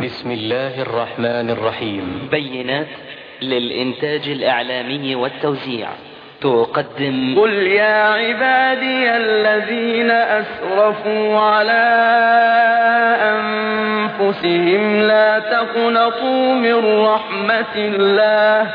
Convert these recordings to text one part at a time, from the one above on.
بسم الله الرحمن الرحيم. بينات للإنتاج الإعلامي والتوزيع تقدم قل يا عبادي الذين أسرفوا على أنفسهم لا تقنطوا من رحمة الله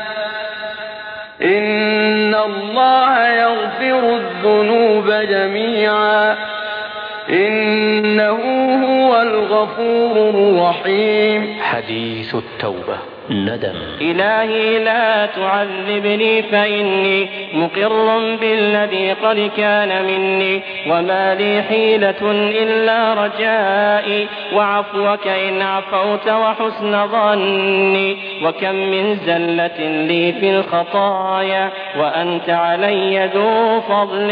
إن الله يغفر الذنوب جميعا إنه هو الغفور الرحيم. حديث التوبة. ندم. إلهي لا تعذبني فإني مقر بالذي قد كان مني وما لي حيلة إلا رجائي وعفوك إن عفوت وحسن ظني وكم من زلة لي في الخطايا وأنت علي ذو فضل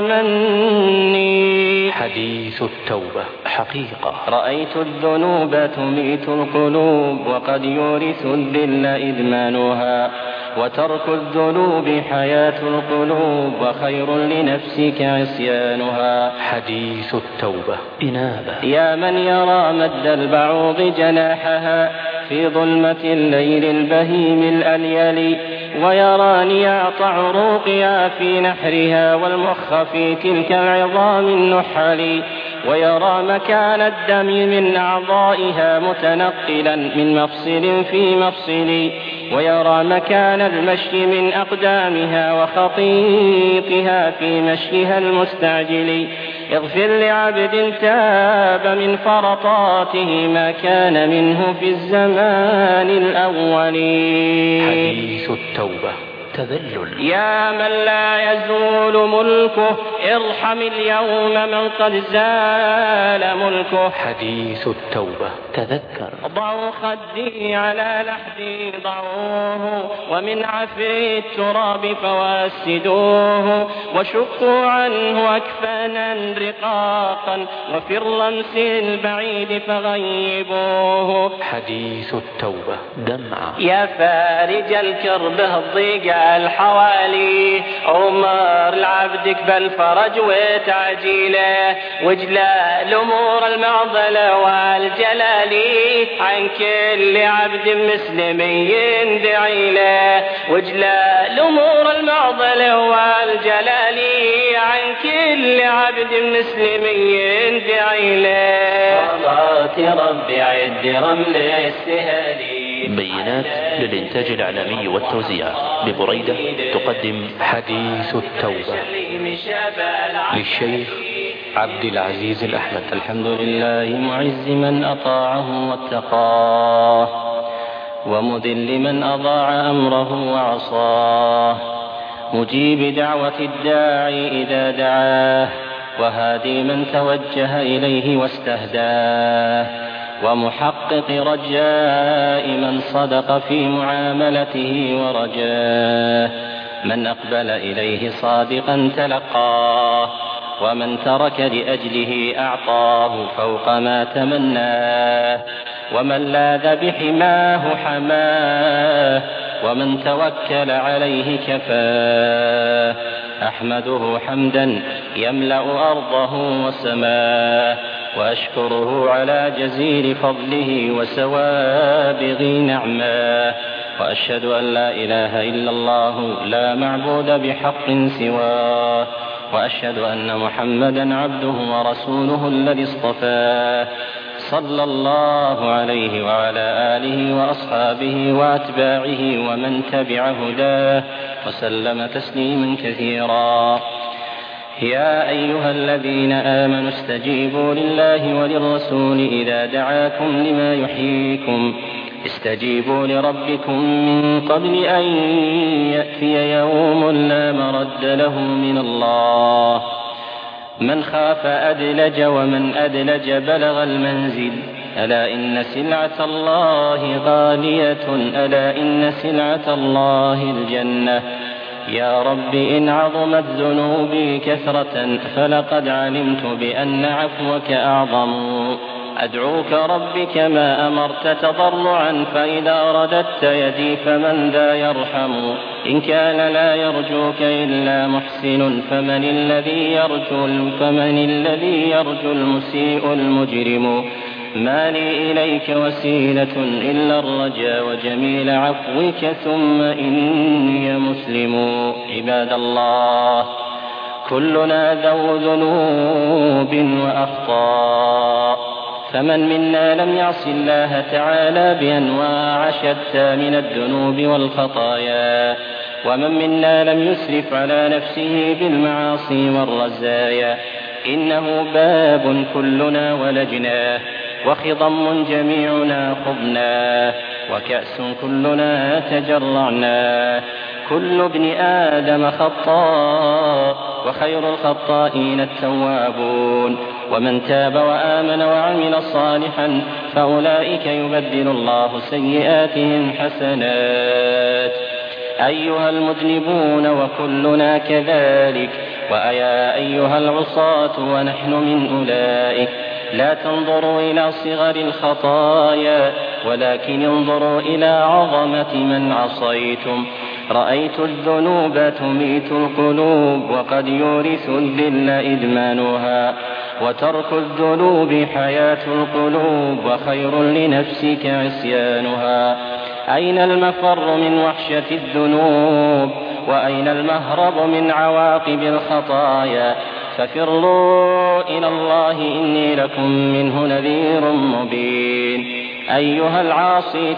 ومني. حديث التوبة. حقيقة. رأيت الذنوب تميت القلوب وقد يورث الذل إدمانها وترك الذنوب حياة القلوب وخير لنفسك عصيانها. حديث التوبة. إنابة. يا من يرى مد البعوض جناحها في ظلمة الليل البهيم الأليل ويرى نياط عروقها في نحرها والمخ في تلك العظام النحل ويرى مكان الدم من أعضائها متنقلا من مفصل في مفصل ويرى مكان المشي من أقدامها وخطيطها في مشيها المستعجل. اغفر لعبد تاب من فرطاته ما كان منه في الزمان الأول. حديث التوبة. تذلل. يا من لا يزول ملكه ارحم اليوم من قد زال ملكه. حديث التوبة. تذكر. ضعوا خدي على لحدي ضعوه ومن عفر التراب فواسدوه وشقوا عنه أكفانا رقاقا وفي الرمس البعيد فغيبوه. حديث التوبة. دمعة. يا فارج الكرب الضيق الحوالي عمر لعبدك بالفرج وتعجيله وجلاء الأمور المعضلة والجلال عن كل عبد مسلم يندعي له وجلاء الأمور المعضلة والجلال عن كل عبد مسلم يندعي له. صلاة ربي عد رمل السهالي. بينات للإنتاج الإعلامي والتوزيع ببريدة تقدم حديث التوبة للشيخ عبد العزيز الأحمد. الحمد لله معز من أطاعه واتقاه ومذل من أضاع أمره وعصاه مجيب دعوة الداعي إذا دعاه وهادي من توجه إليه واستهداه ومحقق رجاء من صدق في معاملته ورجاه من أقبل إليه صادقا تلقاه ومن ترك لأجله أعطاه فوق ما تمناه ومن لاذ بحماه حماه ومن توكل عليه كفاه. أحمده حمدا يملأ أرضه وسماه وأشكره على جزيل فضله وسوابغ نعماه وأشهد أن لا إله إلا الله لا معبود بحق سواه وأشهد أن محمدا عبده ورسوله الذي اصطفاه صلى الله عليه وعلى آله وأصحابه وأتباعه ومن تبع هداه وسلم تسليما كثيرا. يا أيها الذين آمنوا استجيبوا لله وللرسول إذا دعاكم لما يحييكم استجيبوا لربكم من قبل أن يأتي يوم لا مرد له من الله. من خاف أدلج ومن أدلج بلغ المنزل. ألا إن سلعة الله غالية ألا إن سلعة الله الجنة. يا رب إن عظمت ذنوبي كثرة فلقد علمت بأن عفوك أعظم. أدعوك رب كما أمرت تضرعا فإذا رددت يدي فمن ذا يرحم. إن كان لا يرجوك إلا محسن فمن الذي يرجو المسيء المجرم. ما لي إليك وسيلة إلا الرجاء وجميل عفوك ثم إني مسلم. عباد الله، كلنا ذو ذنوب وأخطاء، فمن منا لم يعص الله تعالى بأنواع شتى من الذنوب والخطايا، ومن منا لم يسرف على نفسه بالمعاصي والرزايا. إنه باب كلنا ولجناه، وخضم جميعنا خضناه، وكأس كلنا تجرعناه. كل ابن آدم خطاء، وخير الخطائين التوابون. ومن تاب وآمن وعمل صالحا فأولئك يبدل الله سيئاتهم حسنات. أيها المذنبون وكلنا كذلك، وأيا أيها العصاة ونحن من أولئك، لا تنظروا إلى صغر الخطايا، ولكن انظروا إلى عظمة من عصيتم. رأيت الذنوب تميت القلوب، وقد يورث الذل إدمانها، وترك الذنوب حياة القلوب، وخير لنفسك عصيانها. أين المفر من وحشة الذنوب، وأين المهرب من عواقب الخطايا؟ ففروا إلى الله إني لكم منه نذير مبين. أيها العاصي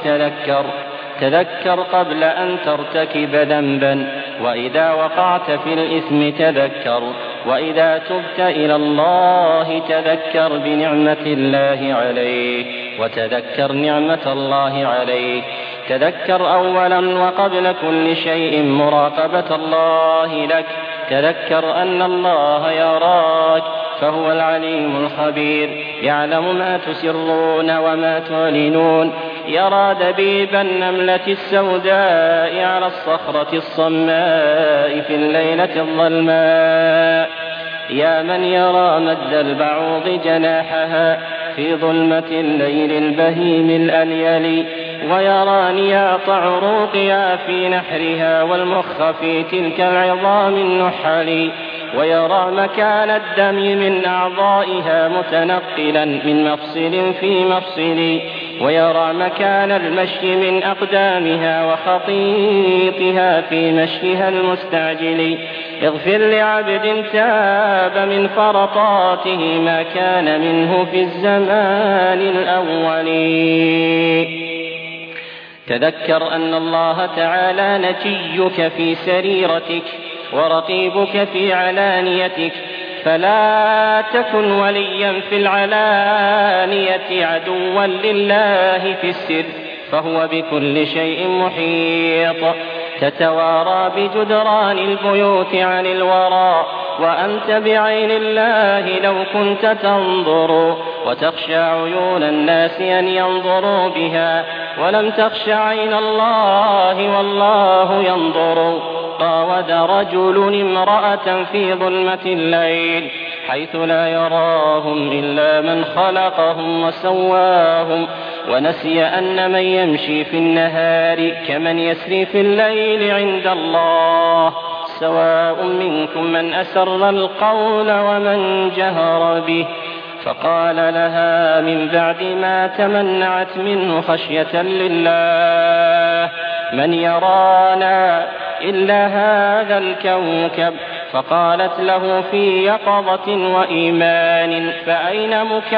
تذكر قبل أن ترتكب ذنبا، وإذا وقعت في الإثم تذكر، وإذا تبت إلى الله تذكر بنعمة الله عليك، وتذكر نعمة الله عليك. تذكر أولا وقبل كل شيء مراقبة الله لك. تذكر أن الله يراك، فهو العليم الخبير، يعلم ما تسرون وما تعلنون. يرى دبيب النملة السوداء على الصخرة الصماء في الليلة الظلماء. يا من يرى مد البعوض جناحها في ظلمة الليل البهيم الأليل، ويرى نياط عروقها في نحرها، والمخ في تلك العظام النحل، ويرى مكان الدم من أعضائها متنقلا من مفصل في مفصل، ويرى مكان المشي من أقدامها وخطيطها في مشيها المستعجل. اغفر لعبد تاب من فرطاته ما كان منه في الزمان الأول. تذكر أن الله تعالى نجيك في سريرتك، ورقيبك في علانيتك، فلا تكن وليا في العلانية عدوا لله في السر، فهو بكل شيء محيط. تتوارى بجدران البيوت عن الورى، وأنت بعين الله لو كنت تنظر، وتخشى عيون الناس أن ينظروا بها، ولم تخش عين الله والله ينظر. راود رجل امرأة في ظلمة الليل حيث لا يراهم إلا من خلقهم وسواهم، ونسي أن من يمشي في النهار كمن يسري في الليل عند الله، سواء منكم من أسر القول ومن جهر به. فقال لها من بعد ما تمنعت منه خشية لله: من يرانا إلا هذا الكوكب؟ فقالت له في يقظة وإيمان: فأين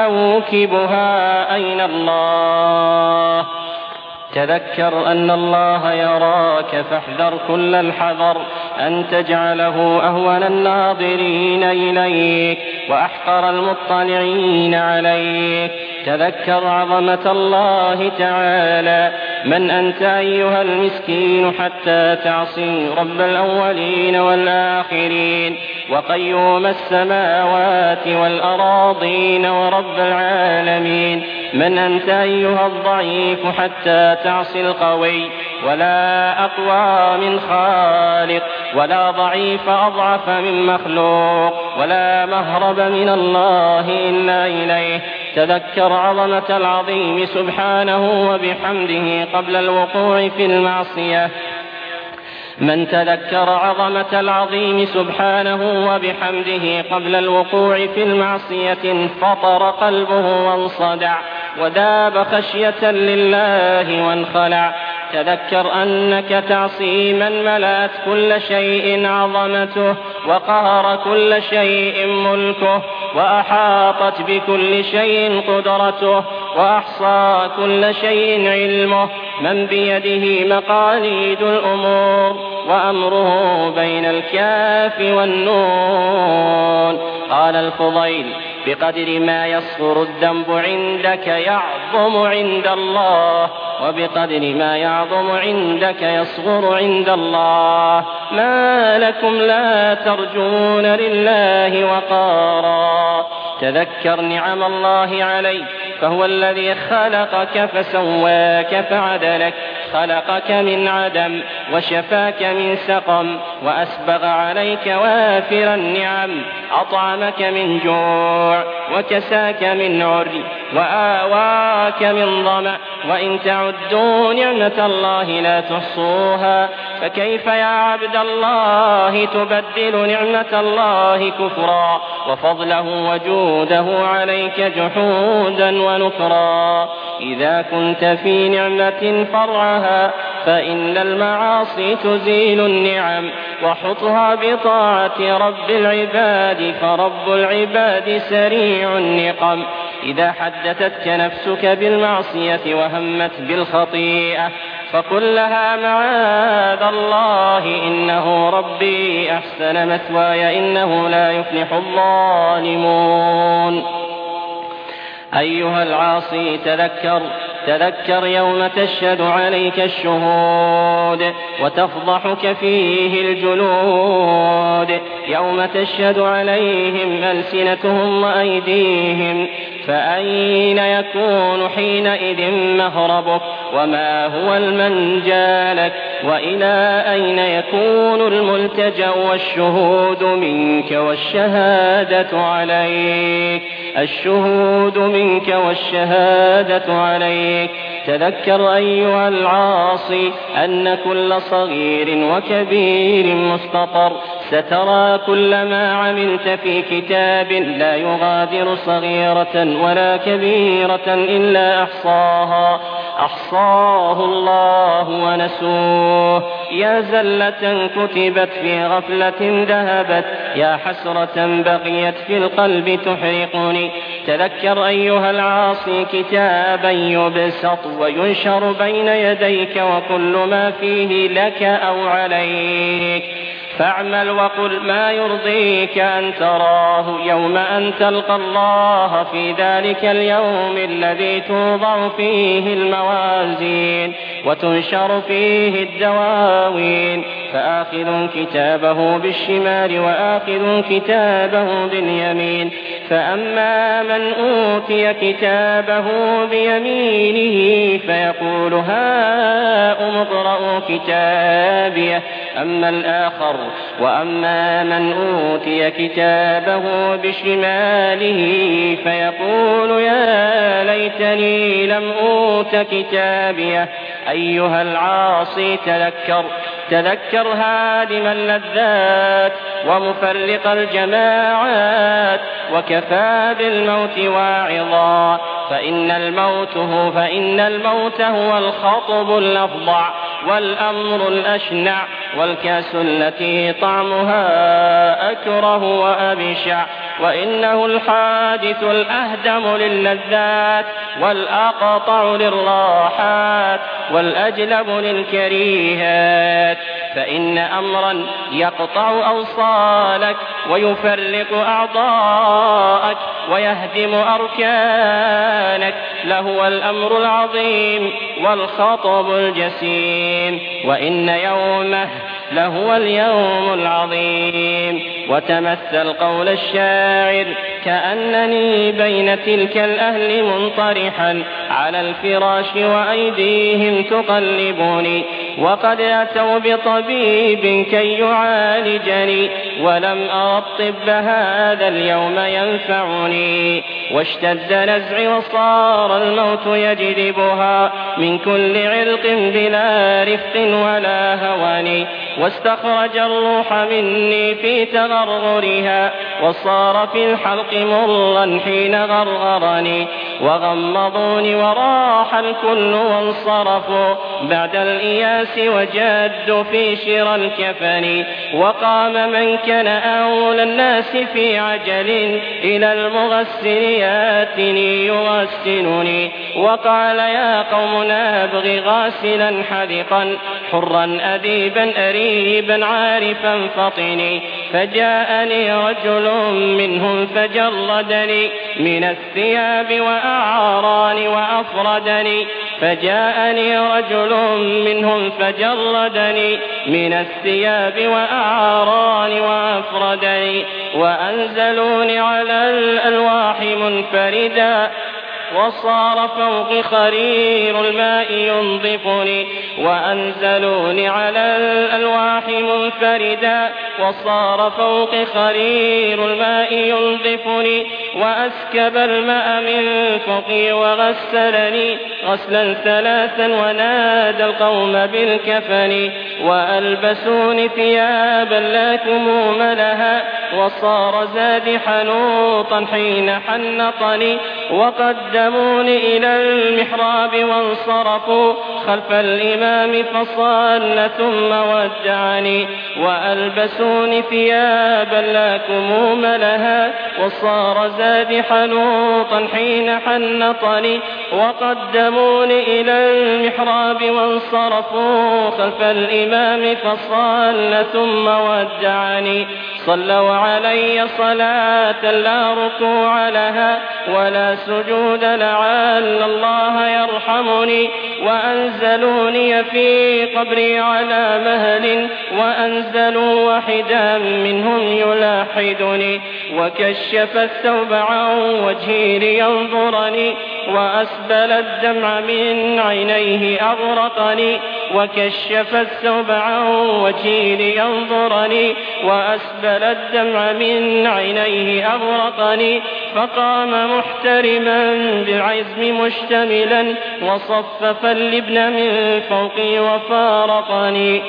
مكوكبها؟ أين الله؟ تذكر أن الله يراك، فاحذر كل الحذر أن تجعله أهون الناظرين إليك وأحقر المطلعين عليك. تذكر عظمة الله تعالى. من أنت أيها المسكين حتى تعصي رب الأولين والآخرين، وقيوم السماوات والأراضين ورب العالمين؟ من أنت أيها الضعيف حتى تعصي القوي؟ ولا أقوى من خالق، ولا ضعيف أضعف من مخلوق، ولا مهرب من الله إلا إليه. تذكر عظمة العظيم سبحانه وبحمده قبل الوقوع في المعصية. من تذكر عظمة العظيم سبحانه وبحمده قبل الوقوع في المعصية انفطر قلبه وانصدع، وداب خشية لله وانخلع. تذكر أنك تعصي من ملأت كل شيء عظمته، وقهر كل شيء ملكه، وأحاطت بكل شيء قدرته، وأحصى كل شيء علمه، من بيده مقاليد الأمور، وأمره بين الكاف والنون. قال الفضيل: بقدر ما يصغر الذنب عندك يعظم عند الله، وبقدر ما يعظم عندك يصغر عند الله. ما لكم لا ترجون لله وقارا. تذكر نعم الله عليك، فهو الذي خلقك فسواك فعدلك، خلقك من عدم وشفاك من سقم، وأسبغ عليك وافر النعم، أطعمك من جوع وكساك من عري، وآواك من ظمأ، وإن تعدوا نعمة الله لا تحصوها. فكيف يا عبد الله تبدل نعمة الله كفرا، وفضله وجوده عليك جحودا ونكرا؟ إذا كنت في نعمة فرعها فإن المعاصي تزيل النعم، وحطها بطاعة رب العباد، فرب العباد سريع النقم. إذا حدثتك نفسك بالمعصية وهمت بالخطيئة فقل لها: معاذ الله، إنه ربي أحسن مثواي، إنه لا يفلح الظالمون. أيها العاصي، تذكر يوم تشهد عليك الشهود وتفضحك فيه الجلود، يوم تشهد عليهم ألسنتهم وأيديهم، فأين يكون حينئذ مهربك؟ وما هو المنجى لك؟ وإلى أين يكون الملتجأ والشهود منك والشهادة عليك؟ الشهود منك والشهادة عليك. تذكر أيها العاصي أن كل صغير وكبير مستطر، سترى كل ما عملت في كتاب لا يغادر صغيرة ولا كبيرة إلا أحصاه الله ونسوه. يا زلة كتبت في غفلة ذهبت، يا حسرة بقيت في القلب تحرقني. تذكر أيها العاصي كتابا يبسط وينشر بين يديك، وكل ما فيه لك أو عليك، فاعمل وقل ما يرضيك أن تراه يوم أن تلقى الله، في ذلك اليوم الذي توضع فيه الموازين وتنشر فيه الدواوين، فآخذ كتابه بالشمال وآخذ كتابه باليمين. فأما من أوتي كتابه بيمينه فيقول: هاؤم اقرءوا كتابيه. أما الآخر: وأما من أوتي كتابه بشماله فيقول: يا ليتني لم أوت كتابيه. أيها العاصي، تذكر هادم اللذات ومفرق الجماعات، وكفى بالموت واعظا، فإن الموت هو الخطب الأفظع والأمر الأشنع، والكاس التي طعمها أكره وأبشع، وإنه الحادث الأهدم للذات، والأقطع للراحات، والأجلب للكريهات. فإن أمرا يقطع أوصالك ويفرق أعضاءك ويهدم أركانك لهو الأمر العظيم والخطب الجسيم، وإن يومه لهو اليوم العظيم. وتمثل قول الشاعر: كأنني بين تلك الأهل منطرحا على الفراش وأيديهم تقلبني، وقد أتوا بطبيب كي يعالجني، ولم أر الطب هذا اليوم ينفعني، واشتد نزعي وصار الموت يجذبها من كل عرق بلا رفق ولا هوان. واستخرج الروح مني في تغرغرها وصار في الحلق مرا حين غرغرني وغمضوني وراح الكل وانصرفوا بعد الإياس وجدوا في شرى الكفن وقام من كان أولى الناس في عجل إلى المغسل ياتني يغسلني وقال يا قوم نبغي غاسلا حذقا حرا أديبا أريبا عارفا فطني فجاءني رجل منهم فجردني من الثياب وأعاراني وأفردني فجاءني رجل منهم فجردني من الثياب وأعاراني وأفردني وأنزلوني على الألواح منفردا وصار فوق خرير الماء ينظفني وأنزلوني على الألواح منفردا وصار فوق خرير الماء ينظفني وأسكب الماء من فوقي وغسلني غسلا ثلاثا ونادى القوم بالكفن وألبسوني ثيابا لا كموم لها وصار زادي حنوطا حين حنطني وقدموني إلى المحراب وانصرفوا خلف الإمام فصلى ثم ودعني وألبسوني ثيابا لا كموم لها وصار زادي حنوطا حين حنطني وقدموني إلى المحراب وانصرفوا خلف الإمام فصلى ثم ودعني صلوا علي صلاة لا ركوع لها ولا سجود لعل الله يرحمني وأنزلوني في قبري على مهل وأنزلوا واحدا منهم يلاحدني وكشف الثوب عن وجهي لينظرني وأسبل الدمع من عينيه أغرقني وكشف الثوب عن وجهي لينظرني وأسبل الدمع من عينيه أغرقني فقام محترما بالعزم مشتملا وصفف اللبن من فوقي وفارقني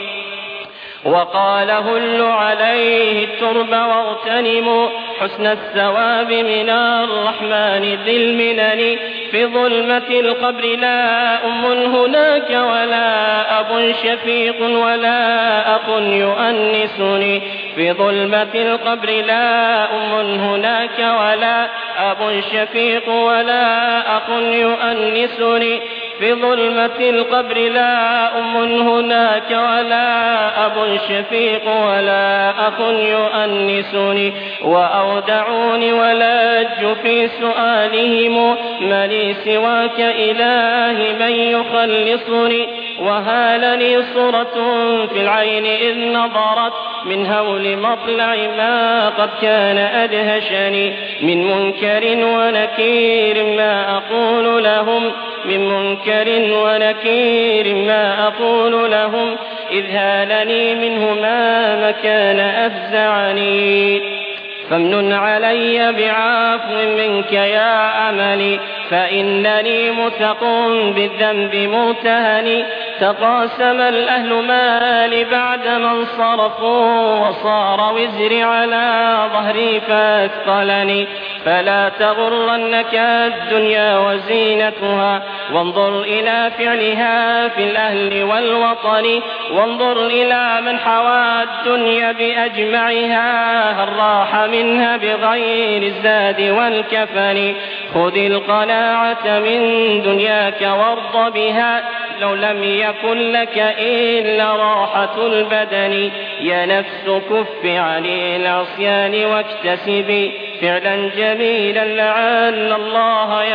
وقال هلوا عليه الترب واغتنموا حسن الثواب من الرحمن ذي المنن في ظلمة القبر لا أم هناك ولا أب شفيق ولا أخ يؤنسني في ظلمة القبر لا أم هناك ولا أب شفيق ولا أخ يؤنسني في ظلمة القبر لا أم هناك ولا أب شفيق ولا أخ يؤنسني وأودعوني ولج في سؤالهم ما لي سواك إلهي من يخلصني وهالني صورة في العين إذ نظرت من هول مطلع ما قد كان أدهشني من منكر ونكير ما أقول لهم من منكر ونكير ما أقول لهم إذ هالني منه ما مكان أفزعني فامنن علي بعفو منك يا أملي فإنني مثق بالذنب مرتهني تقاسم الأهل مالي بعدما انصرفوا وصار وزري على ظهري فاثقلني فلا تغرنك الدنيا وزينتها وانظر إلى فعلها في الأهل والوطن وانظر إلى من حوى الدنيا بأجمعها هل راح منها بغير الزاد والكفن خذ القناعة من دنياك وارض بها لو لم يكن لك إلا راحة البدن يا نفس كف عن العصيان واكتسبي فعلا جميلا لعل الله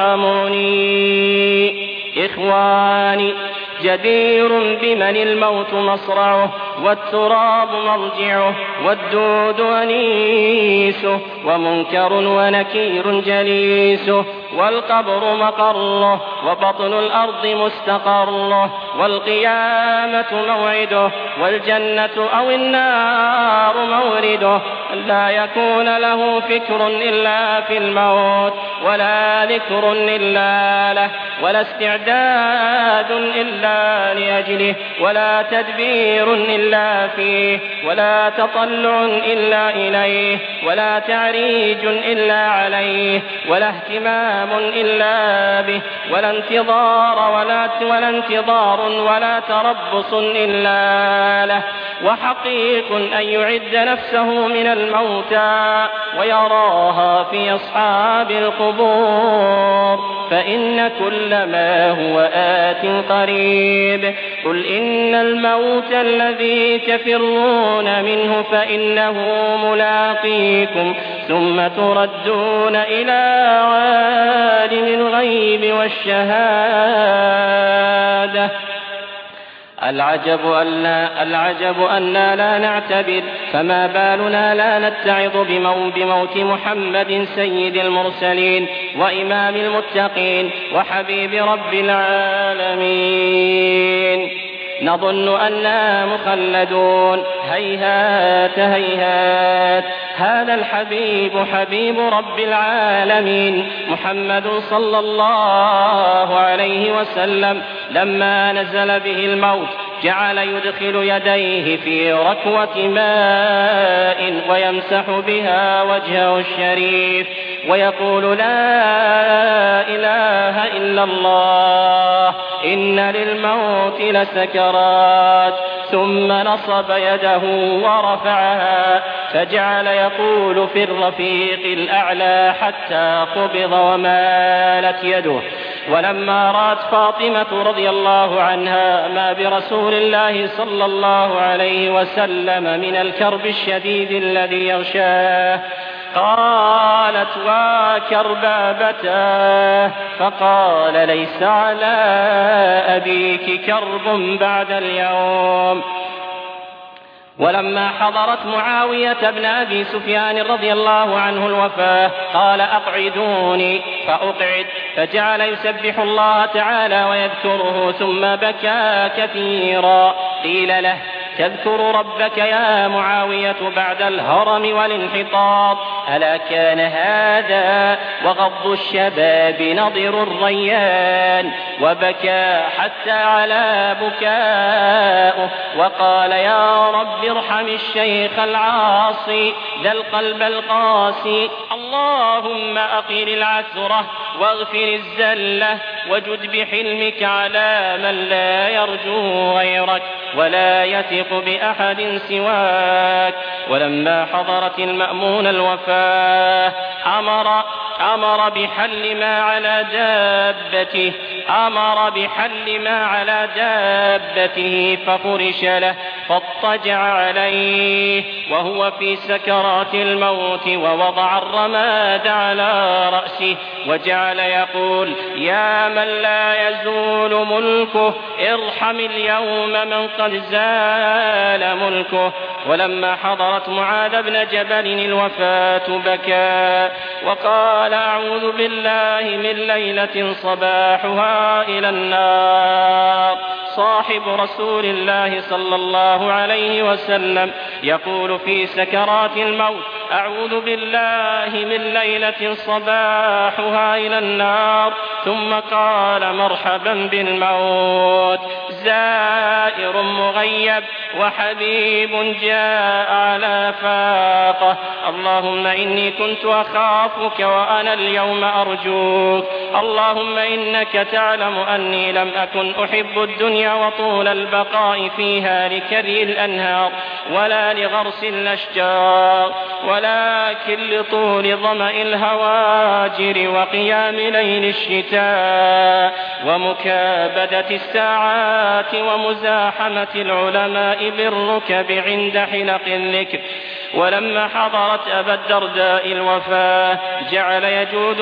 يرحمني إخواني جدير بمن الموت مصرعه والتراب مرجعه والدود أنيسه ومنكر ونكير جليسه والقبر مقره وبطن الأرض مستقره والقيامة موعده والجنة أو النار مورده لا يكون له فكر إلا في الموت، ولا ذكر إلا له، ولا استعداد إلا لأجله، ولا تدبير إلا فيه، ولا تطلع إلا إليه، ولا تعريج إلا عليه، ولا اهتمام إلا به، ولا انتظار ولا تربص إلا له. وحقيق أن يعد نفسه من الموتى ويراها في أصحاب القبور، فإن كل ما هو آت قريب. قل إن الموت الذي تفرون منه فإنه ملاقيكم، ثم تردون إلى عالم الغيب والشهادة. العجب أننا لا نعتبر، فما بالنا لا نتعظ بموت محمد سيد المرسلين وإمام المتقين وحبيب رب العالمين. نظن أننا مخلدون، هيهات هيهات. هذا الحبيب حبيب رب العالمين محمد صلى الله عليه وسلم لما نزل به الموت جعل يدخل يديه في ركوة ماء ويمسح بها وجهه الشريف ويقول لا إله إلا الله إن للموت لسكرات، ثم نصب يده ورفعها فجعل يقول في الرفيق الأعلى حتى قبض ومالت يده. ولما رأت فاطمة رضي الله عنها ما برسول الله صلى الله عليه وسلم من الكرب الشديد الذي يغشاه قالت وكربابتاه، فقال ليس على أبيك كرب بعد اليوم. ولما حضرت معاوية بن أبي سفيان رضي الله عنه الوفاة قال أقعدوني فأقعد، فجعل يسبح الله تعالى ويذكره ثم بكى كثيرا. قيل له تذكر ربك يا معاوية بعد الهرم والانحطاط؟ ألا كان هذا وغض الشباب نضر الريان؟ وبكى حتى على بكاؤه وقال يا رب ارحم الشيخ العاصي ذا القلب القاسي، اللهم أقل العثرة واغفر الزلة وجد بحلمك على من لا يرجو غيرك ولا يثق بأحد سواك. ولما حضرت المأمون الوفاة أمر بحل ما على دابته ففرش له فاضطجع عليه وهو في سكرات الموت، ووضع الرماد على رأسه وجعل يقول يا من لا يزول ملكه ارحم اليوم من قد زال ملكه. ولما حضرت معاذ بن جبل الوفاة بكى وقال أعوذ بالله من ليلة صباحها إلى النار. صاحب رسول الله صلى الله عليه وسلم يقول في سكرات الموت أعوذ بالله من ليلة صباحها إلى النار، ثم قال مرحبا بالموت زائر مغيب وحبيب جاء على فاقه. اللهم إني كنت أخافك وأنا اليوم أرجوك، اللهم إنك تعلم أني لم أكن أحب الدنيا وطول البقاء فيها لكري الأنهار ولا لغرس الأشجار، ولكن لطول ظمأ الهواجر وقيام ليل الشتاء ومكابدة الساعات ومزاحمة العلماء بالركب عند حلق الذكر. ولما حضرت أبا الدرداء الوفاة جعل يجود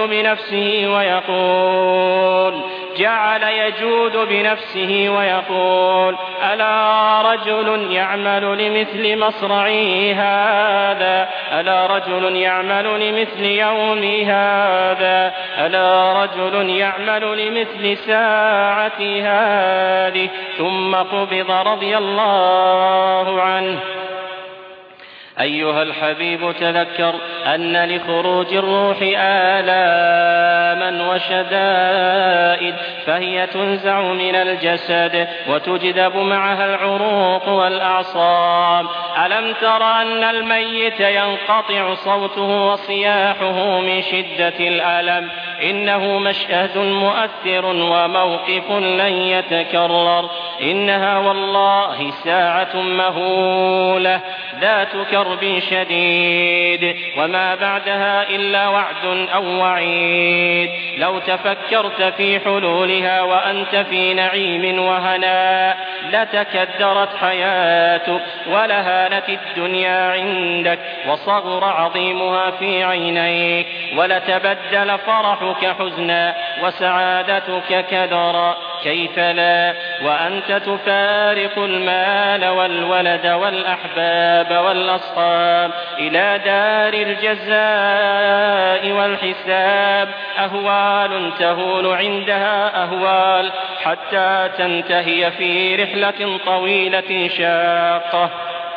بنفسه ويقول ألا رجل يعمل لمثل مصرعي هذا، ألا رجل يعمل لمثل يومي هذا، ألا رجل يعمل لمثل ساعتي هذه. ثم قبض رضي الله عنه. أيها الحبيب تذكر أن لخروج الروح آلاما وشدائد، فهي تنزع من الجسد وتجذب معها العروق والأعصاب. ألم تر أن الميت ينقطع صوته وصياحه من شدة الألم؟ إنه مشهد مؤثر وموقف لن يتكرر. إنها والله ساعة مهولة ذات كرب شديد، وما بعدها إلا وعد أو وعيد. لو تفكرت في حلولها وأنت في نعيم وهناء لتكدرت حياتك ولهانت الدنيا عندك وصغر عظيمها في عينيك، ولتبدل فرحك حزنا وسعادتك كدرا. كيف لا وأنت تفارق المال والولد والأحباب والأصحاب إلى دار الجزاء والحساب. أهوال تهول عندها أهوال حتى تنتهي في رحلة طويلة شاقة.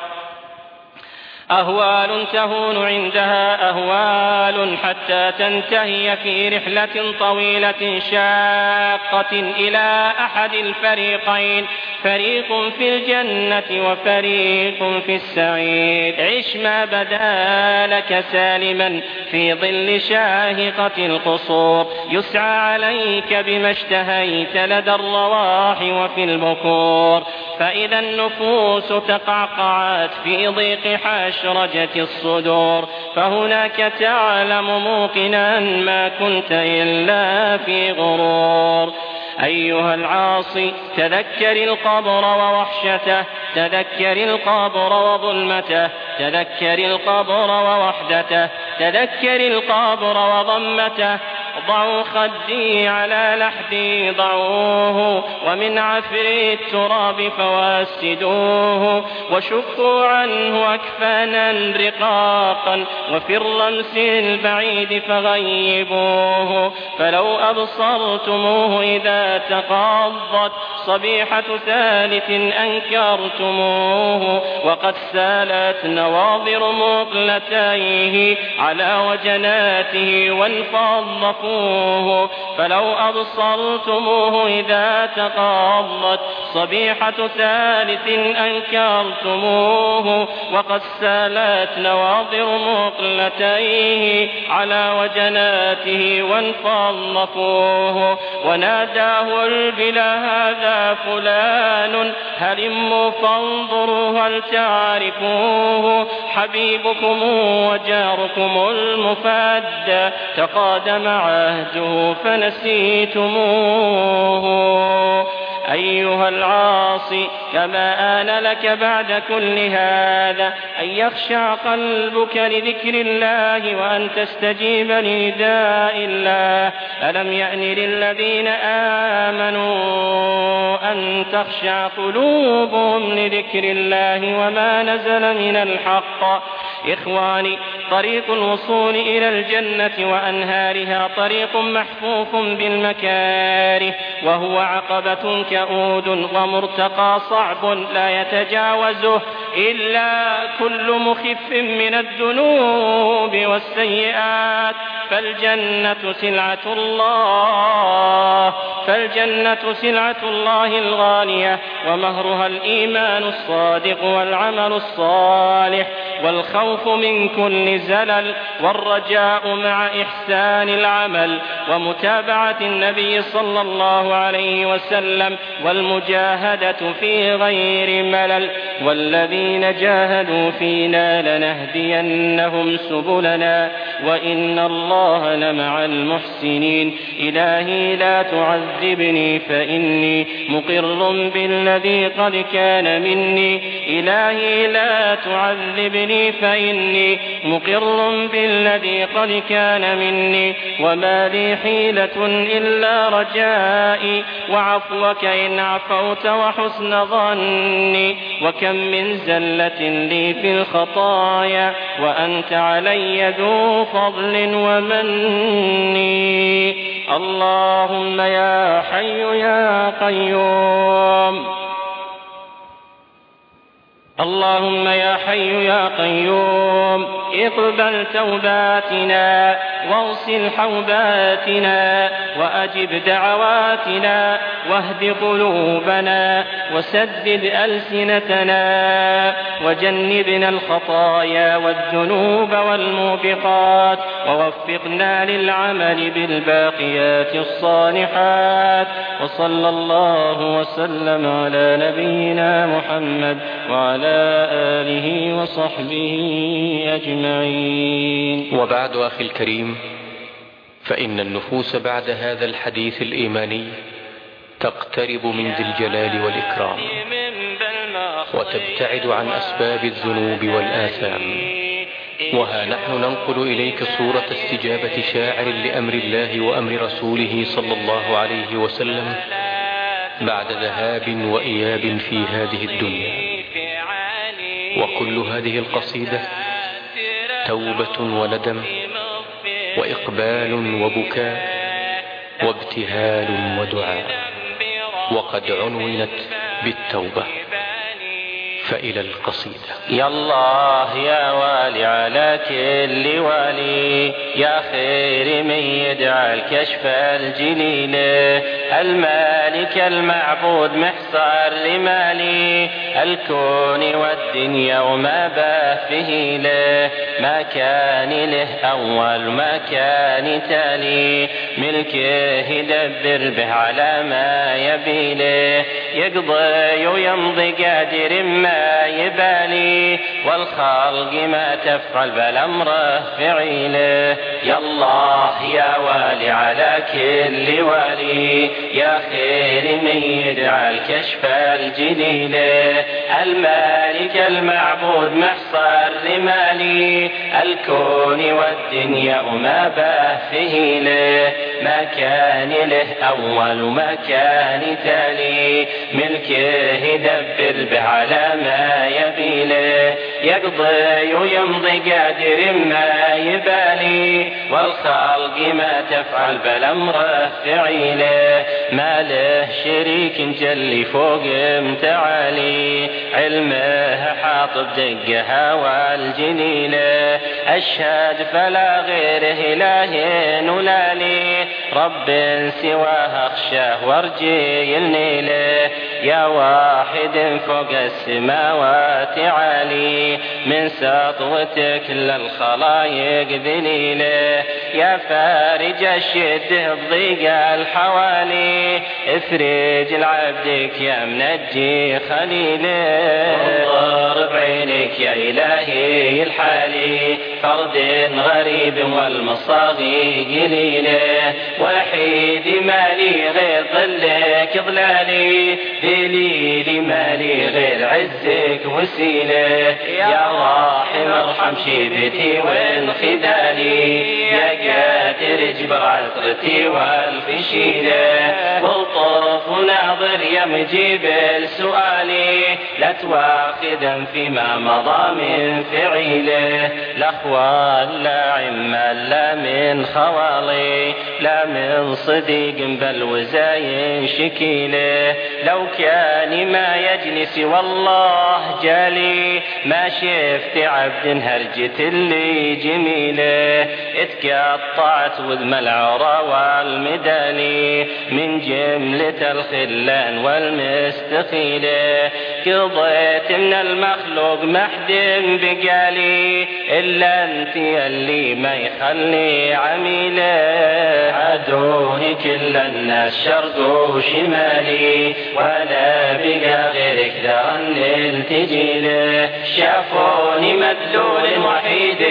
أهوال تهون عندها أهوال حتى تنتهي في رحلة طويلة شاقة إلى أحد الفريقين، فريق في الجنة وفريق في السعير. عش ما بدا لك سالما في ظل شاهقة القصور، يسعى عليك بما اشتهيت لدى الرواح وفي البكور. فإذا النفوس تقعقعت في ضيق حشرجة الصدور، فهناك تعلم موقنا ما كنت إلا في غرور. أيها العاصي تذكر القبر ووحشته، تذكر القبر وظلمته، تذكر القبر ووحدته، تذكر القبر وضمته. ضعوا خدي على لحدي ضعوه، ومن عفر التراب فواسدوه، وشقوا عنه أكفانا رقاقا، وفي الرمس البعيد فغيبوه. فلو أبصرتموه إذا تقاضت صبيحة ثالث أنكرتموه، وقد سالت نواظر مقلتيه على وجناته وانفض فوه. فلو أبصرتموه إذا تقاضت صبيحة ثالث أنكرتموه، وقد سالت نواظر مقلتيه على وجناته وانفض فوه. وناداه البلا هذا فلان هلموا فانظروا هل تعرفوه، حبيبكم وجاركم المفدى تقادم عهده فنسيتموه. أيها العاصي كما آن لك بعد كل هذا أن يخشع قلبك لذكر الله وأن تستجيب لنداء الله. ألم يأن للذين آمنوا أن تخشع قلوبهم لذكر الله وما نزل من الحق؟ إخواني، طريق الوصول إلى الجنة وأنهارها طريق محفوف بالمكاره، وهو عقبة كؤود ومرتقى صعب لا يتجاوزه إلا كل مخف من الذنوب والسيئات. فالجنة سلعة الله الغالية، ومهرها الإيمان الصادق والعمل الصالح، والخوف من كل زلل، والرجاء مع إحسان العمل ومتابعة النبي صلى الله عليه وسلم، والمجاهدة في غير ملل. والذين جاهدوا فينا لنهدينهم سبلنا وإن الله لمع المحسنين. إلهي لا تعذبني فإني مقر بالذي قد كان مني، إلهي لا تعذبني فإني مقر بالذي قد كان مني. وما لي حيلة إلا رجائي وعفوك إن عفوت وحسن ظني. وكم من زلة لي في الخطايا وأنت علي ذو فضل ومني. اللهم يا حي يا قيوم اللهم يا حي يا قيوم اقبل توباتنا واغسل حوباتنا وأجب دعواتنا واهد قلوبنا وسدد ألسنتنا وجنبنا الخطايا والذنوب والموبقات ووفقنا للعمل بالباقيات الصالحات. وصلى الله وسلم على نبينا محمد وعلى آله وصحبه أجمعين. وبعد أخي الكريم، فإن النفوس بعد هذا الحديث الإيماني تقترب من ذي الجلال والإكرام وتبتعد عن أسباب الذنوب والآثام. وها نحن ننقل إليك صورة استجابة شاعر لأمر الله وأمر رسوله صلى الله عليه وسلم بعد ذهاب وإياب في هذه الدنيا. وكل هذه القصيدة توبة وندم وإقبال وبكاء وابتهال ودعاء، وقد عنونت بالتوبة. فإلى القصيدة. يا الله يا والي على كل والي، يا خير من يدعى الكشف الجليل، المالك المعبود محصر لمالي، الكون والدنيا وما باه فيه له، ما كان له أول ما كان تالي، ملكه يدبر به على ما يبي له، يقضي ويمضي قادر ما يبالي، والخلق ما تفعل بل أمره فعيله. يا الله يا والي على كل والي، يا خير من يدعى الكشف الجليل، المالك المعبود محصر لمالي، الكون والدنيا وما باه فيه له، ما كان له أول ما كان تالي، ملكه يدبر به على ما يبي له، يقضي ويمضي قادر ما يبالي، والخلق ما تفعل بل أمره فعيله، ما له شريك جل فوق متعالي، علمه حاطب دقها والجليله، أشهد فلا غيره إله ولا لي، رب سواه أخشاه وارجي النيله، يا واحد فوق السماوات عالي، من سطوتك للخلايق ذليله، يا فارج الشده الضيق الحوالي، افرج لعبدك يا منجي خليله، انظر بعينك يا إلهي الحالي، فرد غريب والمصاغي قليله، وحيد مالي غير ظلك ظلالي، دليلي مالي غير عزك وسيله، يا راحم ارحم شيبتي وانخذالي، يا قادر اجبر عثرتي والفشيله، والطرف ناظر يا مجيب السؤالي، لا تواخذا فيما مضى من فعيله، لا اخوان لا عمال لا من خوالي، لا من صديق بل وزاين شكيله، لو كان ما يجلس والله جالي، ما شفت عبد هرجت اللي جميله، اتقطعت وذم العرى والمدالي، من جملة الخلان والمستخيله، قضيت من المخلوق محدم بقالي، إلا انت اللي ما يخلي عميله، عدوه كل الناس شرق وشمالي، ولا بقى غيرك ذا التجيله، شافوني مدلول وحيد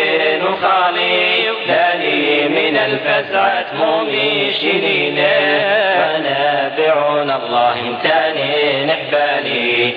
وخالي، لا لي من الفزعة مومي شليله، ونابعون الله امتاني نحبالي،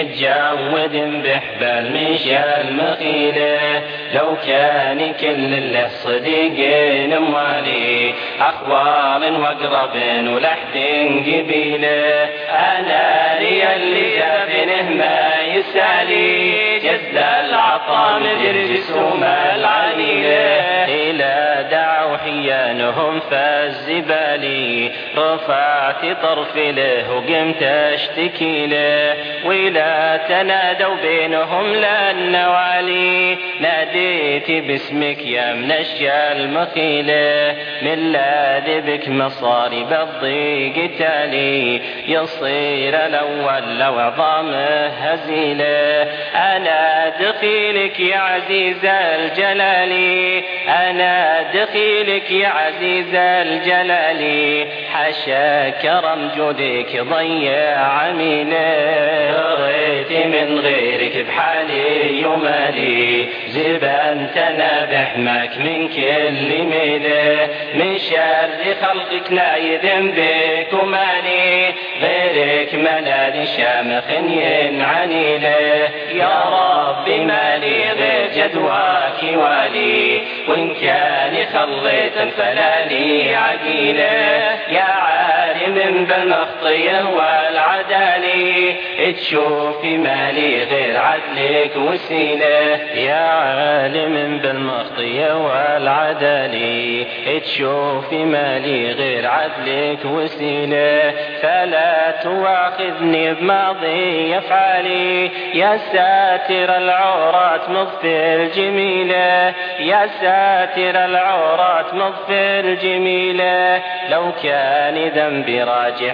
متجود بحبال مشي المخيله، لو كان كل اللي صديقين اموالي، اخوال واقرب ولحد قبيله، انا لي اللي جابنه ما يسالي، يزل العطا مدر جسوم العليلة إلى دعوا حيانهم فالزبالي رفعت طرفي له وقمت اشتكي له ولا تنادوا بينهم للنوالي ناديت باسمك يا منشى المخيلة من لاذ بك مصاري بالضيق تالي يصير الأول لو عظامه هزيلة أنا دخيلك يا عزيز الجلالي أنا دخيلك يا عزيز الجلالي حشا كرم جودك ضيع عميله رغيت من غيرك بحالي يمالي زبان تنابح معك من كل ميله من شر خلقك لا يذم بك ومالي غيرك ملاذي شامخ ينعني له يا ربي مالي غير جدواك والي وإن كان خليت فلاني عقيله يا عالم بالمخطية والعدالي تشوفي مالي غير عدلك وسيلة يا عالم بالمخطية والعدالي تشوفي مالي غير عدلك وسيلة فلا تواخذني بماضي أفعالي يا ساتر العورات مغفر جميلة يا ساتر العورات مغفر جميلة لو كان ذنبي راجح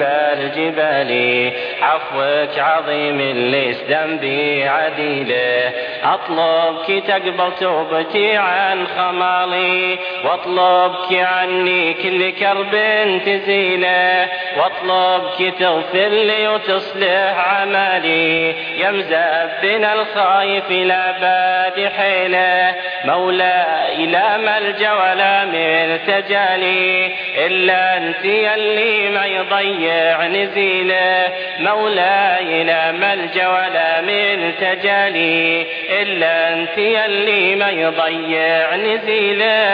بالجبال عفوك عظيم ليس ذنبي عديله أطلبك تقبل توبتي عن خمالي واطلبك عني كل كرب تزيله واطلبك تغفر لي وتصلح عملي يا مزبن الخايف لا باد حيله مولاي لا ملجأ ولا ملتجأ لي إلا أنت يلي ما يضيع نزيله مولاي لا ملجأ ولا ملتجأ لي إلا أنت يلي ما يضيع نزيله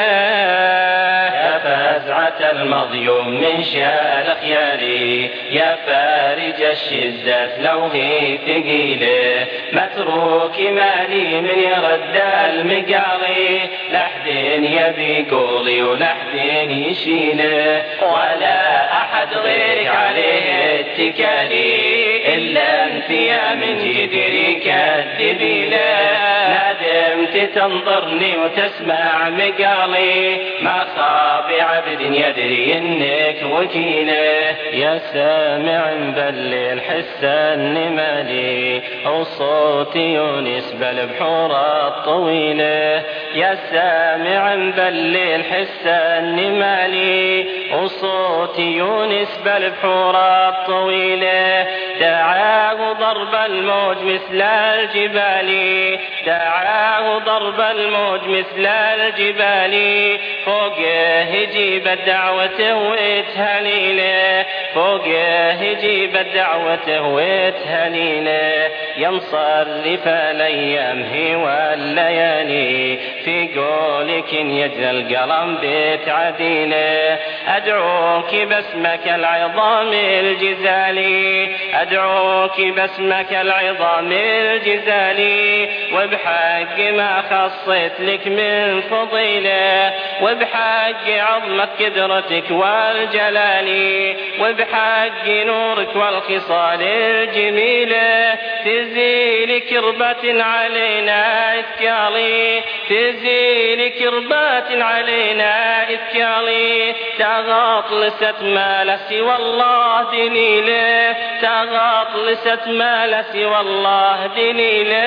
يا فزعة المظلوم من شال خيالي يا فارج الشدة لو هي ثقيله متروك مالي من يرد المقالي لحد يبي قولي ولحد يشيله ولا أحد غيرك عليه اتكالي إلا أنت يا من جدري كذبيله ندمت تنظرني وتسمع مقالي ما خاب عبد يدري إنك وكيله يا سامع بالليل حسن مالي وصوت يونس بالبحور الطويلة يا سامع بالليل حسن مالي وصوت يونس بالبحور الطويلة دعاه ضرب الموج مثل الجبال دعاه ضرب الموج مثل الجبال فوقه يجيب الدعوة ويتهليله فوقه يجيب الدعوة ويتهليله يا مصرف الأيام هي والليالي في قولك يجرى القلم بيت عديله أدعوك باسمك العظام الجزالي أدعوك باسمك العظام الجزالي وبحق ما خصيت لك من فضيله وبحق عظمة قدرتك والجلال وبحق نورك والخصال الجميلة تزيل كربة علينا إثكالي تزيل كربة علينا إثكالي تغطلست ما لا سوى الله دليله تغطلست ما لا سوى الله دليله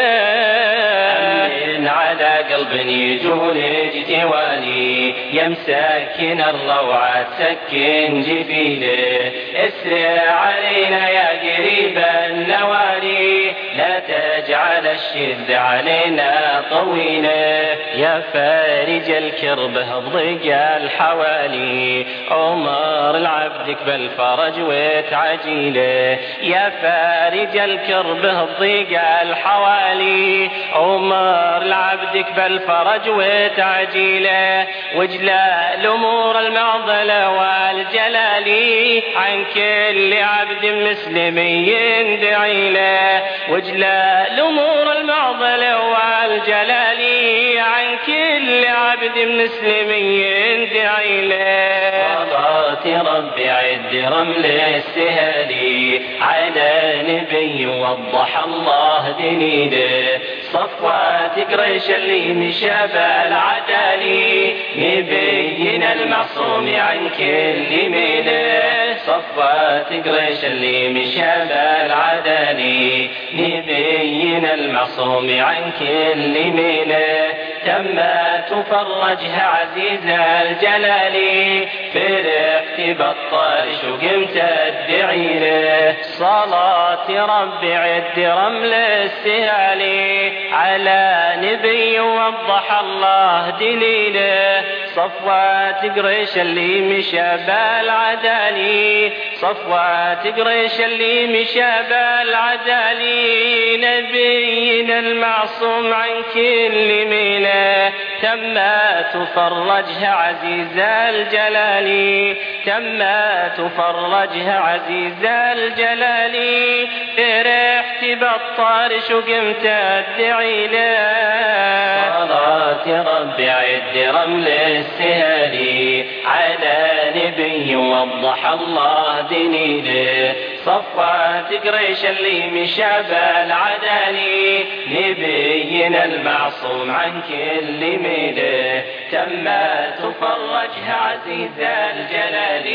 أمن على قلب يجول جوالي يمسكن الروعة سكن جفيله اسرع علينا يا قريب النوالي لا تجعل الشد علينا طويله يا فارج الكرب بضيق الحوالي عمر العبدك بالفرج وتعجيله يا فارج الكرب بضيق الحوالي عمر العبدك بالفرج وتعجيله واجلاء الأمور المعضلة والجلال عن كل عبد مسلم يندعي له تجلى الأمور المعضلة والجلال عن كل عبد مسلم دعي له. صلاة ربي عد رمل السهالي على نبي وضح الله دليله. صفوات قريش اللي مشى بالعدالي نبينا المعصوم عن كل ميله. صفوات قريش اللي مشى بالعدالي نبينا المعصوم عن كل ميله. تمت فرجها عزيز الجلال فرحت بالطرش وقمت ادعي له. صلاة ربي عد رمل السهالي على نبي وضح الله دليله. صفوات قريش اللي مشى بالعدالي صفوات قريش اللي مشى بالعدالي نبينا المعصوم عن كل ميله. تمت فرجها عزيز الجلال تمت فرجها عزيز الجلال فرحت بالطرش وقمت ادعي له. صلاة ربي عد رمل السهالي على نبي وضح الله دليله. صفوات قريش اللي مشى بالعدالي نبينا المعصوم عن كل ميله. تمت فرجها عزيز الجلال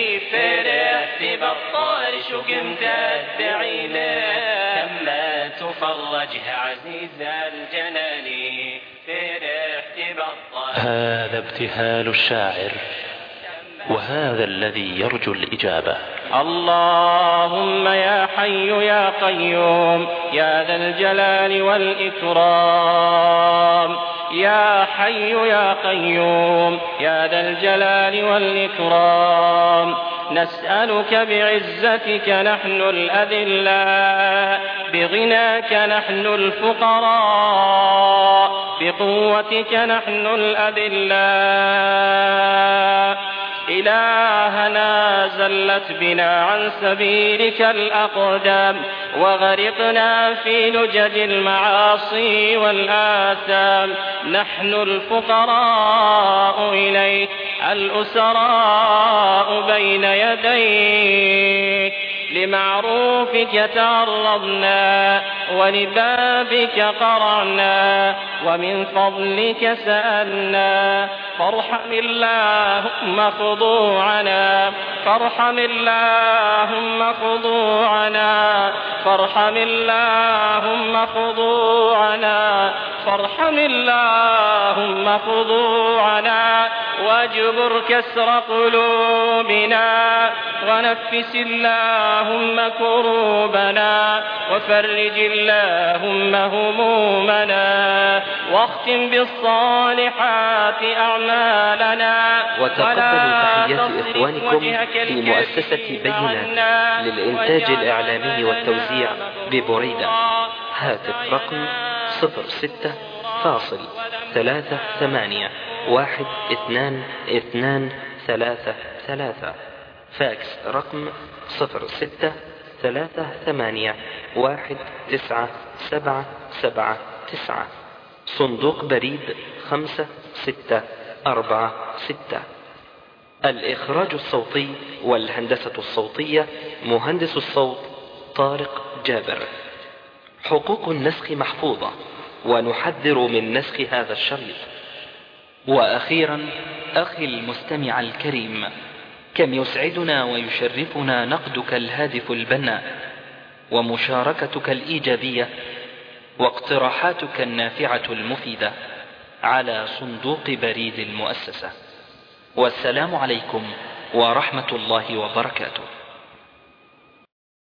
فرحت بالطرش وقمت ادعي له. تمت فرجها عزيز الجلال فرحت بالطرش. هذا ابتهال الشاعر وهذا الذي يرجو الإجابة. اللهم يا حي يا قيوم يا ذا الجلال والإكرام يا حي يا قيوم يا ذا الجلال والإكرام. نسألك بعزتك نحن الأذلاء بغناك نحن الفقراء بقوتك نحن الأذلاء. إلهنا زلت بنا عن سبيلك الأقدام وغرقنا في لجج المعاصي والآثام. نحن الفقراء إليك الأسراء بين يديك لمعروفك تعرضنا ولبابك قرعنا ومن فضلك سألنا. فارحم اللهم خضوعنا فارحم اللهم خضوعنا فارحم اللهم خضوعنا فارحم اللهم خضوعنا واجبر كسر قلوبنا ونفس اللهم كروبنا وفرج اللهم همومنا واختم بالصالحات أعمالنا. وتقبلوا تحيات إخوانكم في مؤسسة بينات للإنتاج الإعلامي والتوزيع ببريدة. هاتف رقم 0638122233. فاكس رقم 0638197779. صندوق بريد 5646. الإخراج الصوتي والهندسة الصوتية مهندس الصوت طارق جابر. حقوق النسخ محفوظة ونحذر من نسخ هذا الشريط. وأخيرا أخي المستمع الكريم، كم يسعدنا ويشرفنا نقدك الهادف البناء ومشاركتك الإيجابية واقتراحاتك النافعة المفيدة على صندوق بريد المؤسسة. والسلام عليكم ورحمة الله وبركاته.